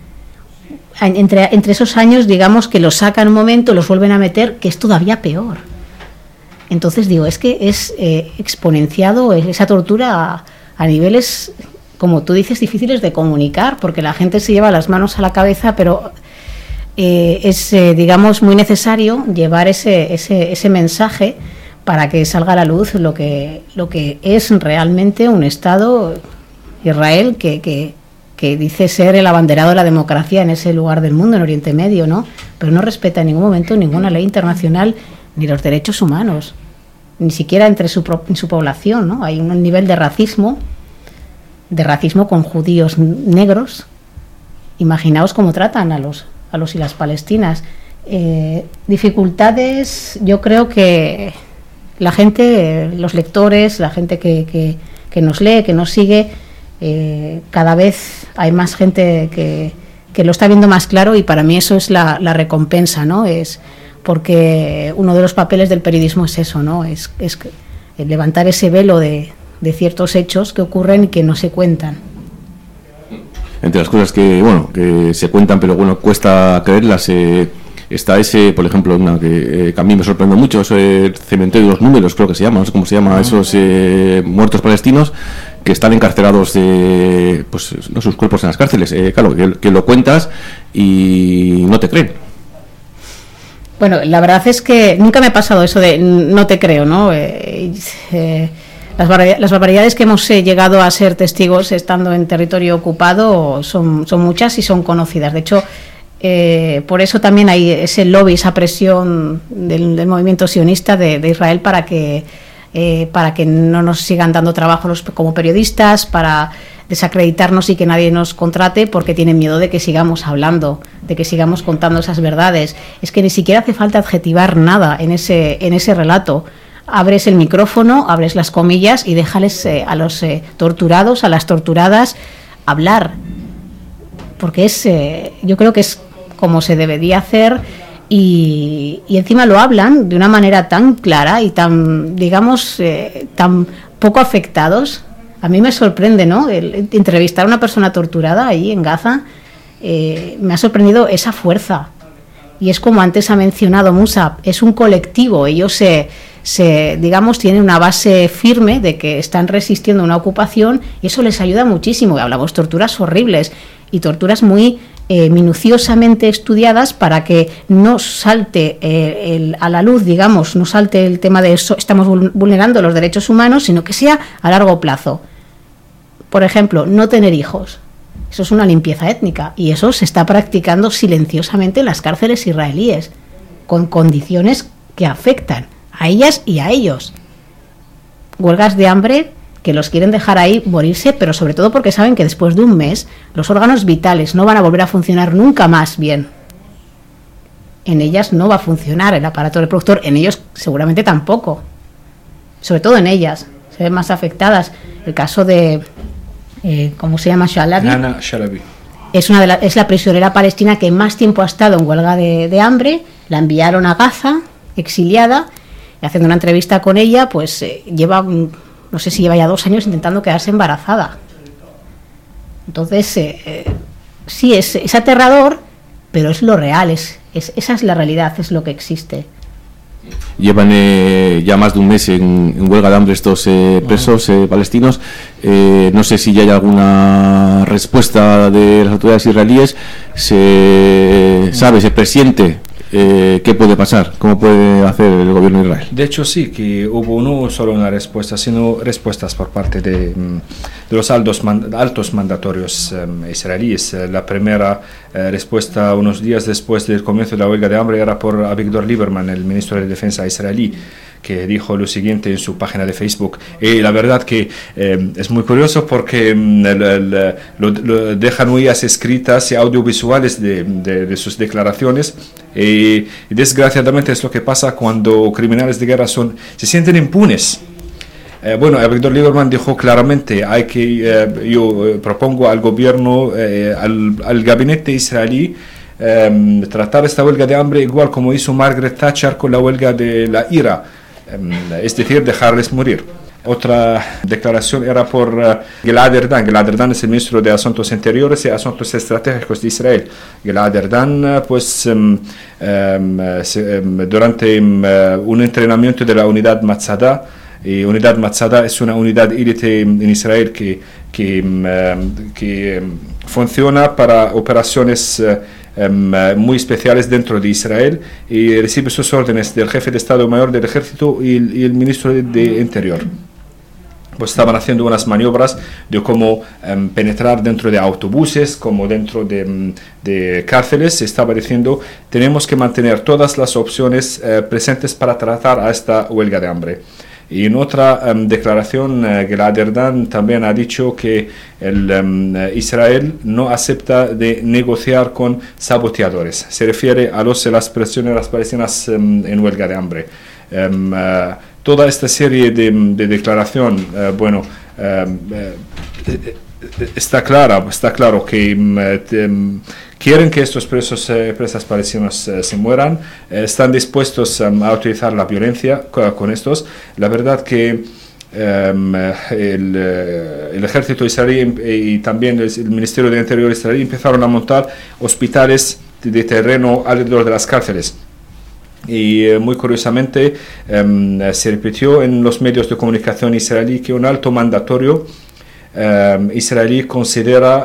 entre esos años, digamos, que los sacan un momento, los vuelven a meter, que es todavía peor. Entonces digo, es que es exponenciado esa tortura a niveles, como tú dices, difíciles de comunicar, porque la gente se lleva las manos a la cabeza, pero es, digamos, muy necesario llevar ese mensaje para que salga a la luz lo que es realmente un Estado, Israel, que dice ser el abanderado de la democracia en ese lugar del mundo, en Oriente Medio, ¿no? Pero no respeta en ningún momento ninguna ley internacional ni los derechos humanos, ni siquiera entre su población, ¿no? Hay un nivel de racismo con judíos negros. Imaginaos cómo tratan a los y las palestinas. Dificultades, yo creo que la gente, los lectores, la gente que nos lee, que nos sigue, cada vez hay más gente que lo está viendo más claro, y para mí eso es la recompensa, ¿no? Es porque uno de los papeles del periodismo es eso, ¿no? Es levantar ese velo de ciertos hechos que ocurren y que no se cuentan. Entre las cosas que se cuentan pero cuesta creerlas, está ese, por ejemplo, una que a mí me sorprendió mucho, es el cementerio de los números, creo que se llama, no sé cómo se llama, esos muertos palestinos que están encarcelados, pues no, sus cuerpos en las cárceles. Claro, que lo cuentas y no te creen. Bueno, la verdad es que nunca me ha pasado eso de no te creo, ¿no? Las barbaridades que hemos llegado a ser testigos estando en territorio ocupado son muchas y son conocidas. De hecho, por eso también hay ese lobby, esa presión del movimiento sionista de Israel para que no nos sigan dando trabajo como periodistas, para desacreditarnos y que nadie nos contrate, porque tienen miedo de que sigamos hablando, de que sigamos contando esas verdades. Es que ni siquiera hace falta adjetivar nada en ese relato. Abres el micrófono, abres las comillas y déjales a los torturados, a las torturadas, hablar, porque yo creo que es como se debería hacer, y encima lo hablan de una manera tan clara y tan, digamos, tan poco afectados. A mí me sorprende, ¿no?, el entrevistar a una persona torturada ahí en Gaza. Me ha sorprendido esa fuerza. Y es como antes ha mencionado Musab, es un colectivo. Ellos digamos, tienen una base firme de que están resistiendo una ocupación, y eso les ayuda muchísimo. Hablamos torturas horribles y torturas muy minuciosamente estudiadas para que no salte a la luz, digamos, no salte el tema de eso, estamos vulnerando los derechos humanos, sino que sea a largo plazo. Por ejemplo, no tener hijos. Eso es una limpieza étnica, y eso se está practicando silenciosamente en las cárceles israelíes, con condiciones que afectan a ellas y a ellos. Huelgas de hambre que los quieren dejar ahí morirse, pero sobre todo porque saben que después de un mes los órganos vitales no van a volver a funcionar nunca más bien. En ellas no va a funcionar el aparato reproductor, en ellos seguramente tampoco. Sobre todo en ellas, se ven más afectadas. El caso de ¿cómo se llama? Hana Shalabi. Es la prisionera palestina que más tiempo ha estado en huelga de hambre. La enviaron a Gaza, exiliada, y haciendo una entrevista con ella, pues lleva, no sé si lleva ya 2 años intentando quedarse embarazada. Entonces, sí, es aterrador, pero es lo real, esa es la realidad, es lo que existe. Llevan ya más de un mes en huelga de hambre estos presos palestinos. No sé si ya hay alguna respuesta de las autoridades israelíes. ¿Se presiente qué puede pasar? ¿Cómo puede hacer el gobierno de Israel? De hecho, sí, que hubo no solo una respuesta, sino respuestas por parte de los altos mandatorios israelíes. La primera respuesta, unos días después del comienzo de la huelga de hambre, era por Avigdor Lieberman, el ministro de Defensa israelí, que dijo lo siguiente en su página de Facebook. Y la verdad que es muy curioso porque lo dejan huellas escritas y audiovisuales de sus declaraciones, y desgraciadamente es lo que pasa cuando criminales de guerra se sienten impunes. Bueno, Avigdor Lieberman dijo claramente, yo propongo al gobierno, al gabinete israelí, tratar esta huelga de hambre igual como hizo Margaret Thatcher con la huelga de la IRA, es decir, dejarles morir. Otra declaración era por Gilad Erdan. Gilad Erdan es el ministro de Asuntos Interiores y Asuntos Estratégicos de Israel. Gilad Erdan, pues, durante un entrenamiento de la unidad Matzada, y unidad Matzada es una unidad élite en Israel que funciona para operaciones muy especiales dentro de Israel, y recibe sus órdenes del jefe de Estado Mayor del Ejército y el ministro de Interior. Pues estaban haciendo unas maniobras de cómo penetrar dentro de autobuses, como dentro de cárceles. Se estaba diciendo, tenemos que mantener todas las opciones presentes para tratar a esta huelga de hambre. Y en otra declaración, Gilad Erdan también ha dicho que Israel no acepta de negociar con saboteadores. Se refiere a las prisioneras palestinas en huelga de hambre. Toda esta serie de declaración, está claro que quieren que estos presas palestinos se mueran, están dispuestos a utilizar la violencia con estos. La verdad que el ejército israelí y también el Ministerio de Interior israelí empezaron a montar hospitales de terreno alrededor de las cárceles. Y muy curiosamente se repitió en los medios de comunicación israelí que un alto mandatorio israelí considera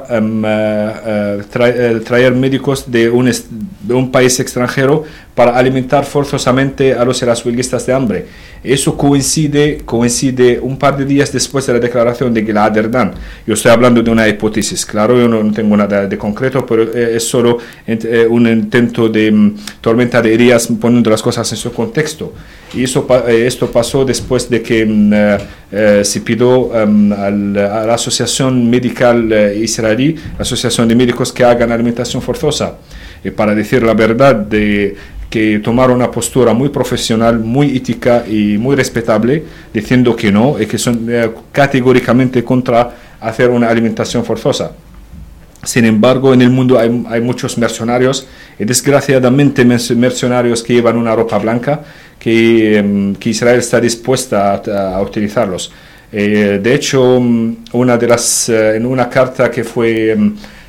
traer médicos de un país extranjero para alimentar forzosamente a las huelguistas de hambre. Eso coincide un par de días después de la declaración de Gilad Erdan. Yo estoy hablando de una hipótesis, claro, yo no tengo nada de concreto, pero es solo un intento de tormenta de ideas poniendo las cosas en su contexto. Y esto pasó después de que se pidió a la Asociación Médica Israelí, la Asociación de Médicos, que hagan alimentación forzosa. Para decir la verdad, que tomaron una postura muy profesional, muy ética y muy respetable, diciendo que no, y que son categóricamente contra hacer una alimentación forzosa. Sin embargo, en el mundo hay muchos mercenarios, y desgraciadamente mercenarios que llevan una ropa blanca, que Israel está dispuesta a utilizarlos. De hecho, en una carta que fue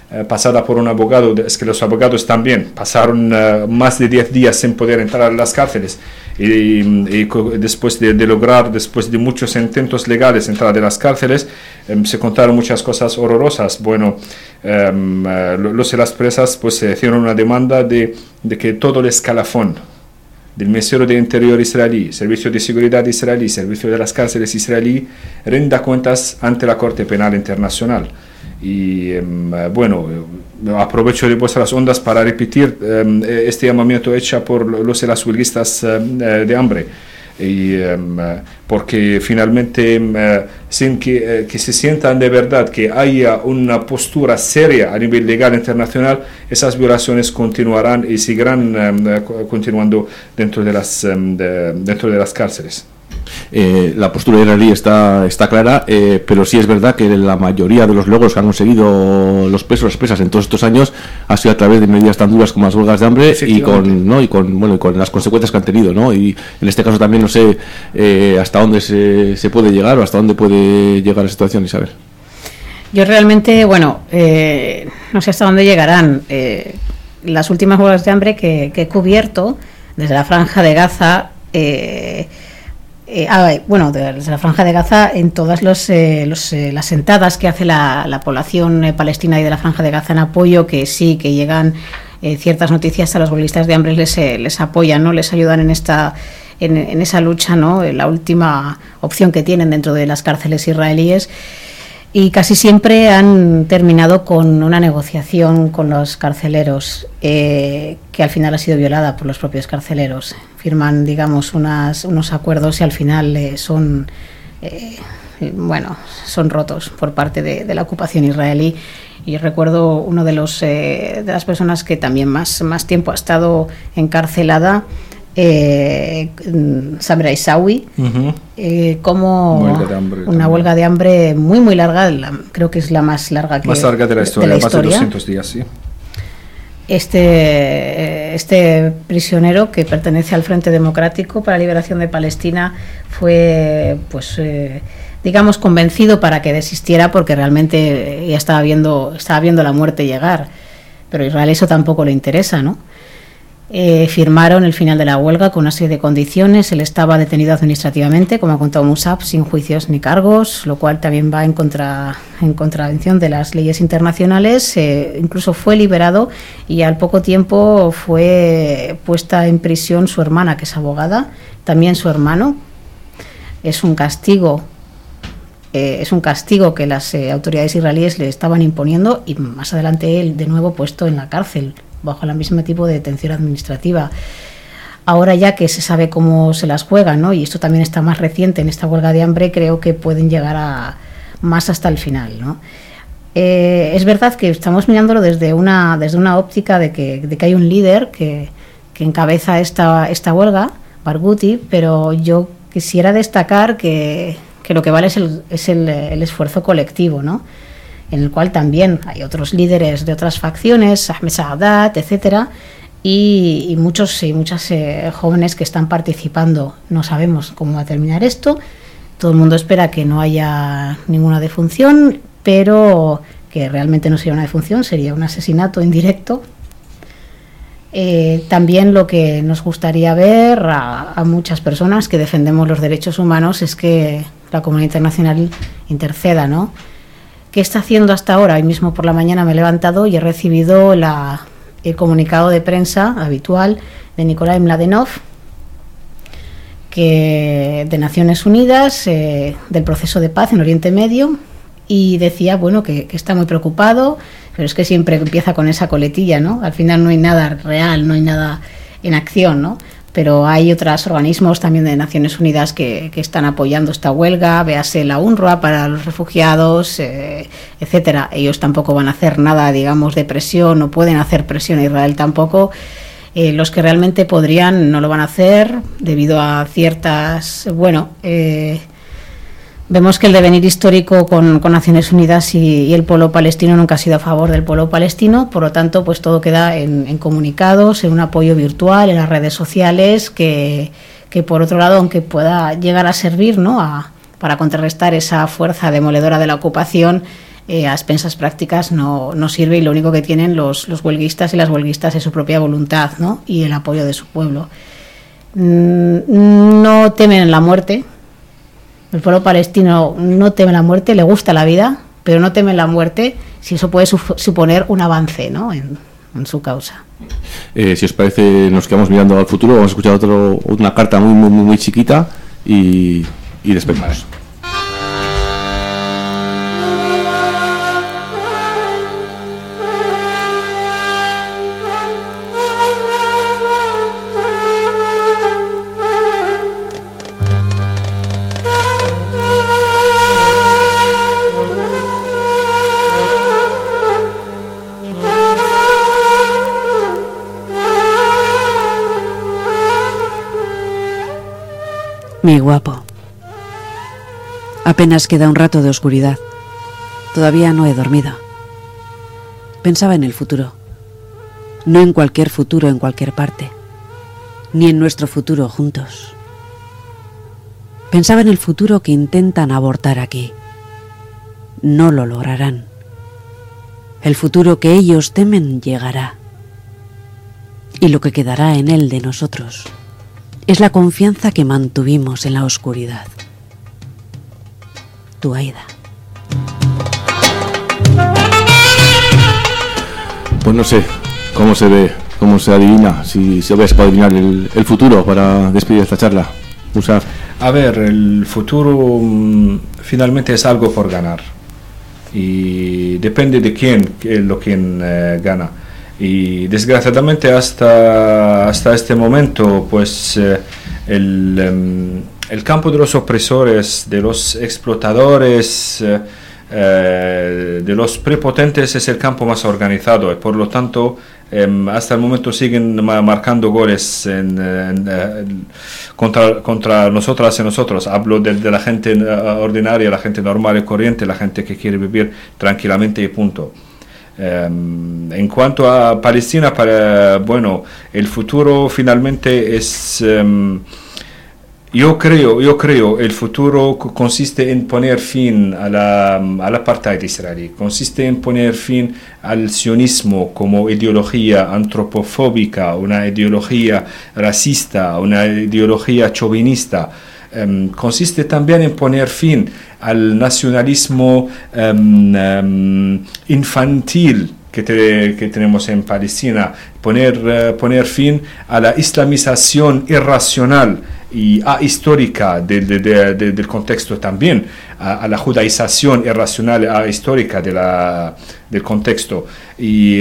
pasada por un abogado. Es que los abogados también pasaron más de 10 días sin poder entrar a las cárceles y después de lograr, después de muchos intentos legales entrar a las cárceles, se contaron muchas cosas horrorosas. Bueno, los de las presas pues hicieron una demanda de que todo el escalafón del Ministerio de Interior israelí, Servicio de Seguridad israelí, Servicio de las Cárceles israelí, rinda cuentas ante la Corte Penal Internacional. Y bueno, aprovecho de vuestras ondas para repetir este llamamiento hecho por los de las huelguistas de hambre. Y porque finalmente sin que se sientan de verdad que haya una postura seria a nivel legal internacional, esas violaciones continuarán y seguirán continuando dentro de las cárceles. La postura israelí está clara, pero sí es verdad que la mayoría de los logros que han conseguido los presos, las presas en todos estos años ha sido a través de medidas tan duras como las huelgas de hambre y con las consecuencias que han tenido, ¿no? Y en este caso también no sé hasta dónde se puede llegar o hasta dónde puede llegar la situación, Isabel. Yo realmente, no sé hasta dónde llegarán. Las últimas huelgas de hambre que he cubierto desde la Franja de Gaza, desde la Franja de Gaza, en todas las sentadas que hace la población palestina y de la Franja de Gaza en apoyo, que sí, que llegan ciertas noticias a los huelguistas de hambre, les apoyan, ¿no? Les ayudan en esa lucha, ¿no? La última opción que tienen dentro de las cárceles israelíes. Y casi siempre han terminado con una negociación con los carceleros, que al final ha sido violada por los propios carceleros. Firman, digamos, unos acuerdos y al final son rotos por parte de la ocupación israelí. Y recuerdo uno de las personas que también más tiempo ha estado encarcelada, Samra Isawi, como una huelga de hambre muy muy larga, creo que es la más larga de la historia, más de 200 días, sí. Este prisionero, que pertenece al Frente Democrático para la Liberación de Palestina, fue digamos convencido para que desistiera, porque realmente ya estaba viendo la muerte llegar, pero a Israel eso tampoco le interesa, ¿no? Firmaron el final de la huelga con una serie de condiciones. Él estaba detenido administrativamente, como ha contado Musab, sin juicios ni cargos, lo cual también va en contravención de las leyes internacionales. Incluso fue liberado y al poco tiempo fue puesta en prisión su hermana, que es abogada, también su hermano. Es un castigo que las autoridades israelíes le estaban imponiendo, y más adelante él de nuevo puesto en la cárcel bajo el mismo tipo de detención administrativa. Ahora, ya que se sabe cómo se las juegan, ¿no? Y esto también está más reciente en esta huelga de hambre, creo que pueden llegar más hasta el final, ¿no? Es verdad que estamos mirándolo desde una óptica de que hay un líder que encabeza esta huelga, Barghouti, pero yo quisiera destacar que lo que vale es el esfuerzo colectivo, ¿no? En el cual también hay otros líderes de otras facciones, Ahmed Saadat, etcétera, y muchas jóvenes que están participando. No sabemos cómo va a terminar esto. Todo el mundo espera que no haya ninguna defunción, pero que realmente no sería una defunción, sería un asesinato indirecto. También lo que nos gustaría ver a muchas personas que defendemos los derechos humanos es que la comunidad internacional interceda, ¿no? ¿Qué está haciendo hasta ahora? Hoy mismo por la mañana me he levantado y he recibido el comunicado de prensa habitual de Nikolai Mladenov, de Naciones Unidas, del proceso de paz en Oriente Medio, y decía, que está muy preocupado, pero es que siempre empieza con esa coletilla, ¿no? Al final no hay nada real, no hay nada en acción, ¿no? Pero hay otros organismos también de Naciones Unidas que están apoyando esta huelga, véase la UNRWA para los refugiados, etcétera. Ellos tampoco van a hacer nada, digamos, de presión, no pueden hacer presión a Israel tampoco. Los que realmente podrían no lo van a hacer debido a ciertas... Vemos que el devenir histórico con Naciones Unidas y el pueblo palestino nunca ha sido a favor del pueblo palestino, por lo tanto, pues todo queda en comunicados, en un apoyo virtual, en las redes sociales, que por otro lado, aunque pueda llegar a servir, ¿no?, para contrarrestar esa fuerza demoledora de la ocupación, a expensas prácticas no sirve, y lo único que tienen los huelguistas y las huelguistas es su propia voluntad, ¿no? Y el apoyo de su pueblo. No temen la muerte. El pueblo palestino no teme la muerte, le gusta la vida, pero no teme la muerte si eso puede suponer un avance, ¿no? en su causa. Si os parece, nos quedamos mirando al futuro. Vamos a escuchar una carta muy chiquita y despedimos. Mi guapo, apenas queda un rato de oscuridad. Todavía no he dormido. Pensaba en el futuro. No en cualquier futuro en cualquier parte, ni en nuestro futuro juntos. Pensaba en el futuro que intentan abortar aquí. No lo lograrán. El futuro que ellos temen llegará. Y lo que quedará en él de nosotros es la confianza que mantuvimos en la oscuridad. Tu Aida. Pues no sé cómo se ve, cómo se adivina, si se ves para adivinar el futuro para despedir esta charla. Musaf. A ver, el futuro finalmente es algo por ganar. Y depende de quién gana. Y desgraciadamente hasta este momento, pues el campo de los opresores, de los explotadores, de los prepotentes es el campo más organizado, y por lo tanto hasta el momento siguen marcando goles contra nosotras y nosotros. Hablo de la gente ordinaria, la gente normal y corriente, la gente que quiere vivir tranquilamente y punto. En cuanto a Palestina, el futuro finalmente es, yo creo, el futuro consiste en poner fin al apartheid israelí, consiste en poner fin al sionismo como ideología antropofóbica, una ideología racista, una ideología chauvinista. Consiste también en poner fin al nacionalismo infantil que tenemos en Palestina, poner fin a la islamización irracional y ahistórica del contexto también, a la judaización irracional y ahistórica del contexto. Y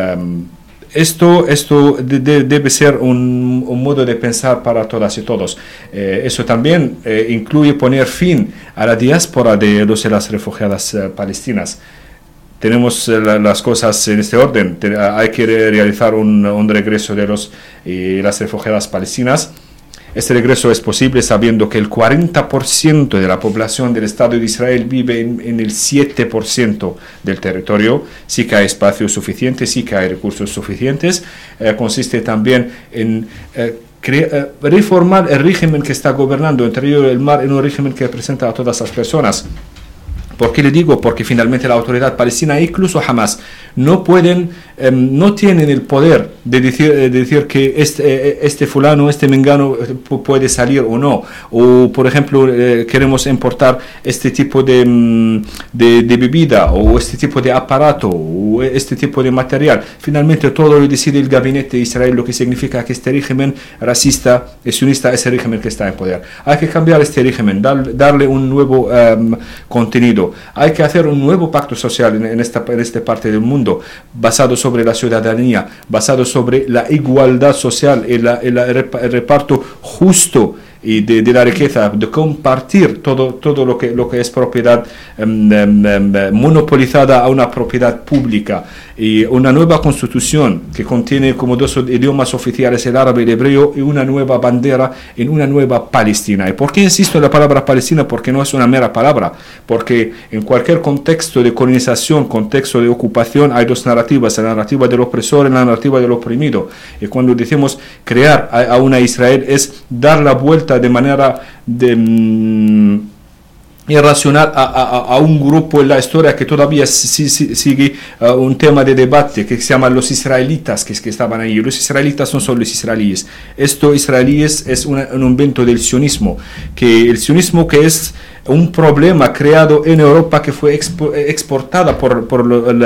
esto debe ser un modo de pensar para todas y todos. Eso también incluye poner fin a la diáspora de los y las refugiadas palestinas. Tenemos las cosas en este orden. Hay que realizar un regreso de los y las refugiadas palestinas. Este regreso es posible sabiendo que el 40% de la población del Estado de Israel vive en el 7% del territorio. Sí que hay espacio suficiente, sí que hay recursos suficientes. Consiste también en reformar el régimen que está gobernando entre ellos el mar en un régimen que representa a todas las personas. ¿Por qué le digo? Porque finalmente la autoridad palestina e incluso Hamas no tienen el poder de decir que este fulano, este mengano puede salir o no. O, por ejemplo, queremos importar este tipo de bebida o este tipo de aparato o este tipo de material. Finalmente todo lo decide el gabinete de Israel, lo que significa que este régimen racista y sionista es el régimen que está en poder. Hay que cambiar este régimen, darle un nuevo contenido. Hay que hacer un nuevo pacto social en esta parte del mundo, basado sobre la ciudadanía, basado sobre la igualdad social y el reparto justo y de la riqueza, de compartir todo lo que es propiedad monopolizada a una propiedad pública, y una nueva constitución que contiene como dos idiomas oficiales el árabe y el hebreo, y una nueva bandera en una nueva Palestina. ¿Y por qué insisto en la palabra Palestina? Porque no es una mera palabra, porque en cualquier contexto de colonización, contexto de ocupación, hay dos narrativas: la narrativa del opresor y la narrativa del oprimido. Y cuando decimos crear a una Israel es dar la vuelta de manera irracional a un grupo en la historia que todavía sigue un tema de debate que se llama los israelitas que estaban ahí. Los israelitas no son los israelíes. Esto israelíes es un invento del sionismo, que el sionismo que es un problema creado en Europa que fue exportada por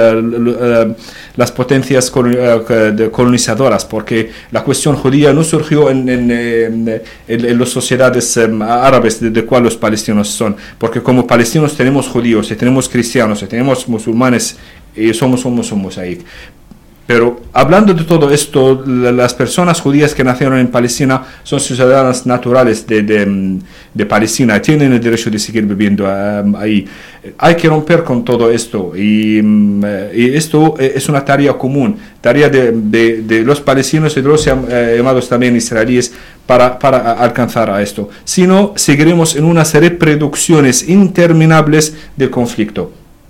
las potencias colonizadoras, porque la cuestión judía no surgió en las sociedades árabes de cual los palestinos son, porque como palestinos tenemos judíos, y tenemos cristianos, y tenemos musulmanes, y somos ahí. Pero hablando de todo esto, las personas judías que nacieron en Palestina son ciudadanas naturales de Palestina, tienen el derecho de seguir viviendo ahí. Hay que romper con todo esto y esto es una tarea común, tarea de los palestinos y de los llamados también israelíes para alcanzar a esto. Si no, seguiremos en unas reproducciones interminables del conflicto.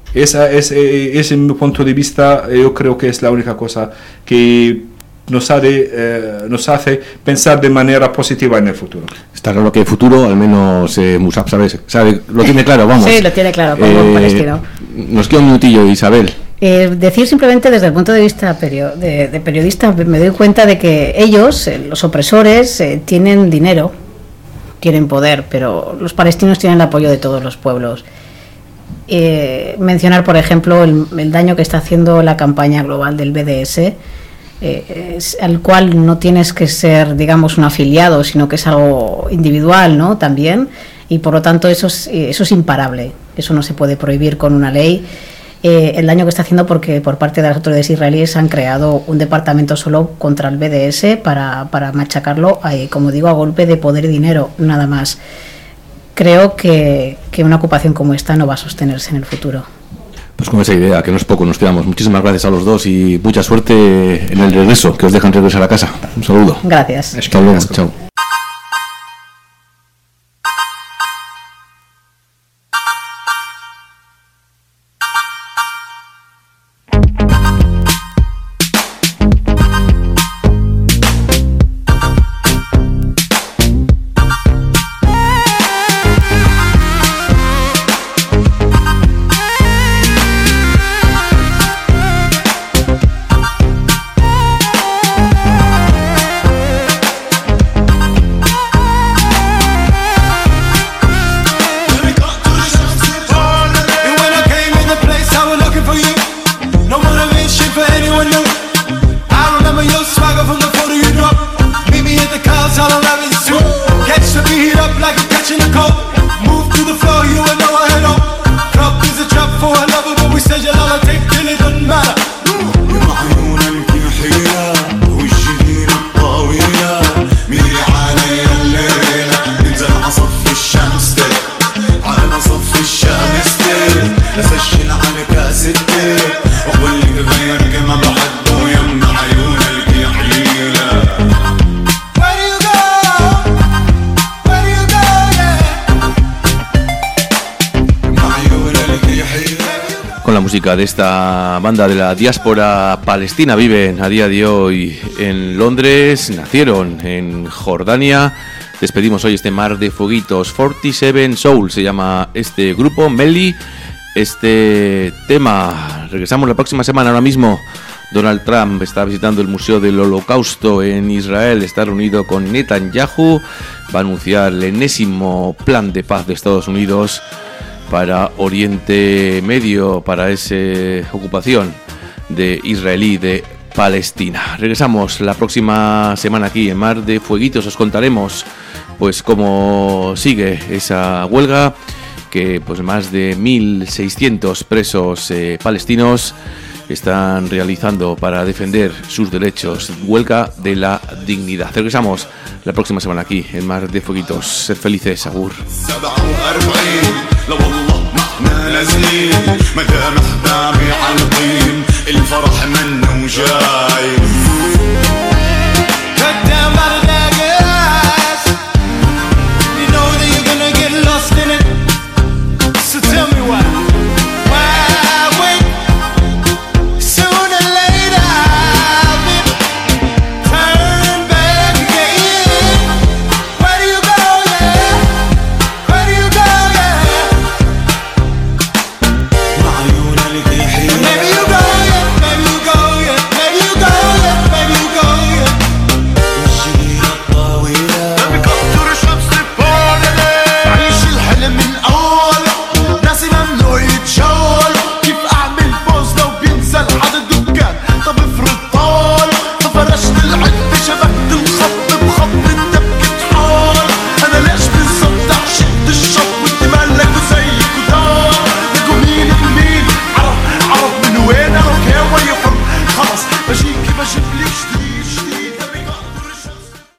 Ese mi punto de vista, yo creo que es la única cosa que nos hace pensar de manera positiva en el futuro. Está claro que el futuro, al menos Musab sabe, lo tiene claro, vamos. Sí, lo tiene claro, como palestino. Nos queda un minutillo, Isabel. Decir simplemente desde el punto de vista de periodista, me doy cuenta de que ellos, los opresores, tienen dinero, tienen poder, pero los palestinos tienen el apoyo de todos los pueblos. Mencionar, por ejemplo, el daño que está haciendo la campaña global del BDS, al cual no tienes que ser, digamos, un afiliado, sino que es algo individual, ¿no? También, y por lo tanto eso es imparable, eso no se puede prohibir con una ley. El daño que está haciendo, porque por parte de las autoridades israelíes han creado un departamento solo contra el BDS para machacarlo, como digo, a golpe de poder y dinero, nada más. Creo que una ocupación como esta no va a sostenerse en el futuro. Pues con esa idea, que no es poco, nos quedamos. Muchísimas gracias a los dos y mucha suerte en el regreso, que os dejan regresar a casa. Un saludo. Gracias. Hasta luego. Chao. De esta banda de la diáspora palestina, viven a día de hoy en Londres, nacieron en Jordania. Despedimos hoy este mar de fueguitos. 47 Soul se llama este grupo, Meli, este tema. Regresamos la próxima semana. Ahora mismo Donald Trump está visitando el Museo del Holocausto en Israel, está reunido con Netanyahu, va a anunciar el enésimo plan de paz de Estados Unidos para Oriente Medio, para esa ocupación de israelí de Palestina. Regresamos la próxima semana aquí en Mar de Fueguitos. Os contaremos pues cómo sigue esa huelga, que pues más de 1.600 presos palestinos están realizando para defender sus derechos. Huelga de la dignidad. Regresamos la próxima semana aquí en Mar de Fueguitos. Sed felices, agur. لو والله ما احنا نازلين مدام احبابي عالقين الفرح منه جاي الجديد